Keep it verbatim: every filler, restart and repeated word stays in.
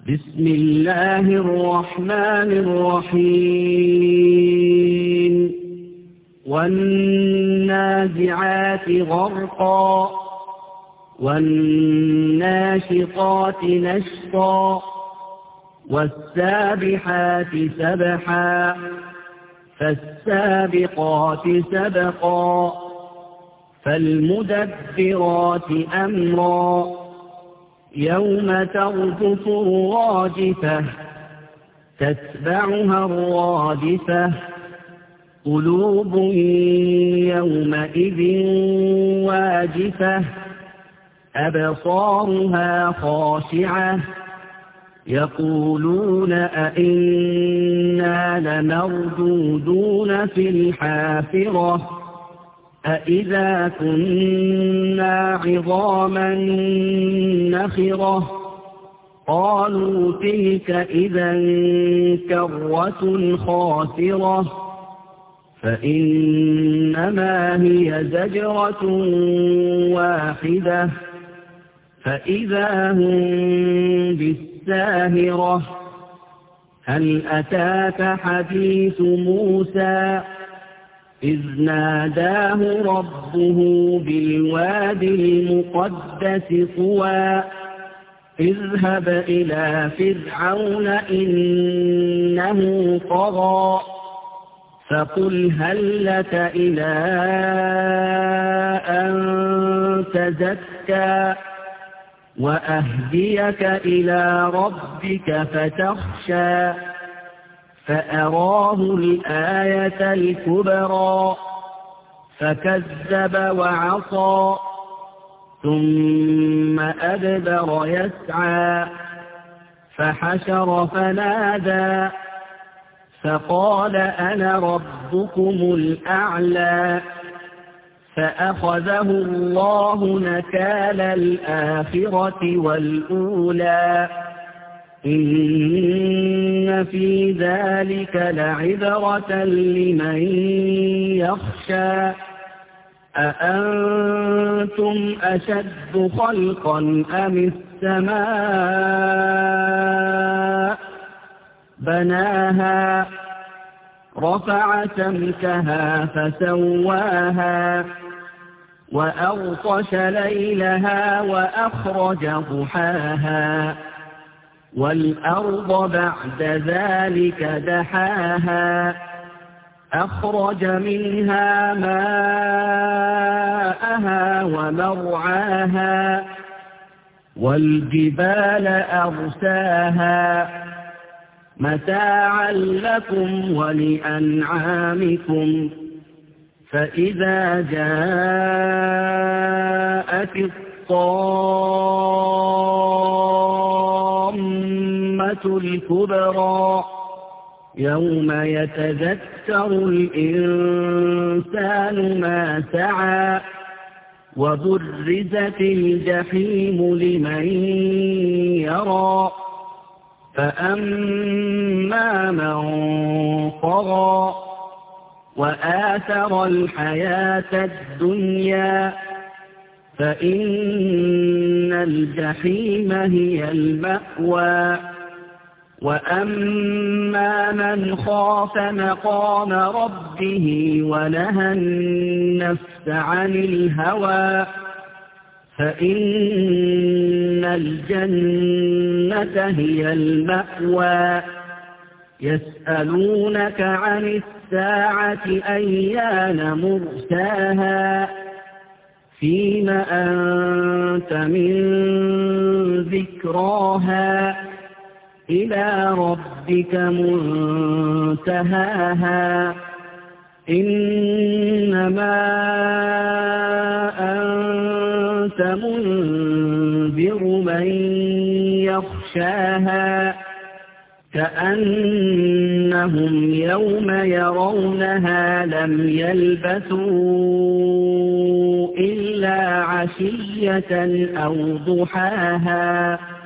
بسم الله الرحمن الرحيم والنازعات غرقا والناشطات نشطا والسابحات سبحا فالسابقات سبقا فالمدبرات أمرا يوم ترجف الراجفة تتبعها الرادفة قلوب يومئذ واجفة أبصارها خاشعة يقولون أئنا لمردودون في الحافرة أئذا كنا عظاما نخرة قالوا تلك إذا كرة خاسرة فإنما هي زجرة واحدة فإذا هم بالساهرة هل أتاك حديث موسى إذ ناداه ربه بالواد المقدس طوى اذهب إلى فرعون إنه طغى فقل هل لك إلى أن تزكى وأهديك إلى ربك فتخشى فأراه الآية الكبرى فكذب وعصى ثم أدبر يسعى فحشر فنادى فقال أنا ربكم الأعلى فأخذه الله نكال الآخرة والأولى إن في ذلك لعبرة لمن يخشى أأنتم أشد خلقا أم السماء بناها رفع سمكها فسواها وأغطش ليلها وأخرج ضحاها والأرض بعد ذلك دحاها أخرج منها ماءها ومرعاها والجبال أرساها متاعا لكم ولأنعامكم فإذا جاءت الطامة الكبرى يوم يتذكر الإنسان ما سعى وبرزت الجحيم لمن يرى فأما من طغى وآثر الحياة الدنيا فإن الجحيم هي المأوى وأما من خاف مقام ربه ونهى النفس عن الهوى فإن الجنة هي المأوى يسألونك عن الساعة أيان مرساها فيم أنت من ذكراها إلى ربك منتهاها إنما أنت منذر من يخشاها كأنهم يوم يرونها لم يلبثوا إلا عشية أو ضحاها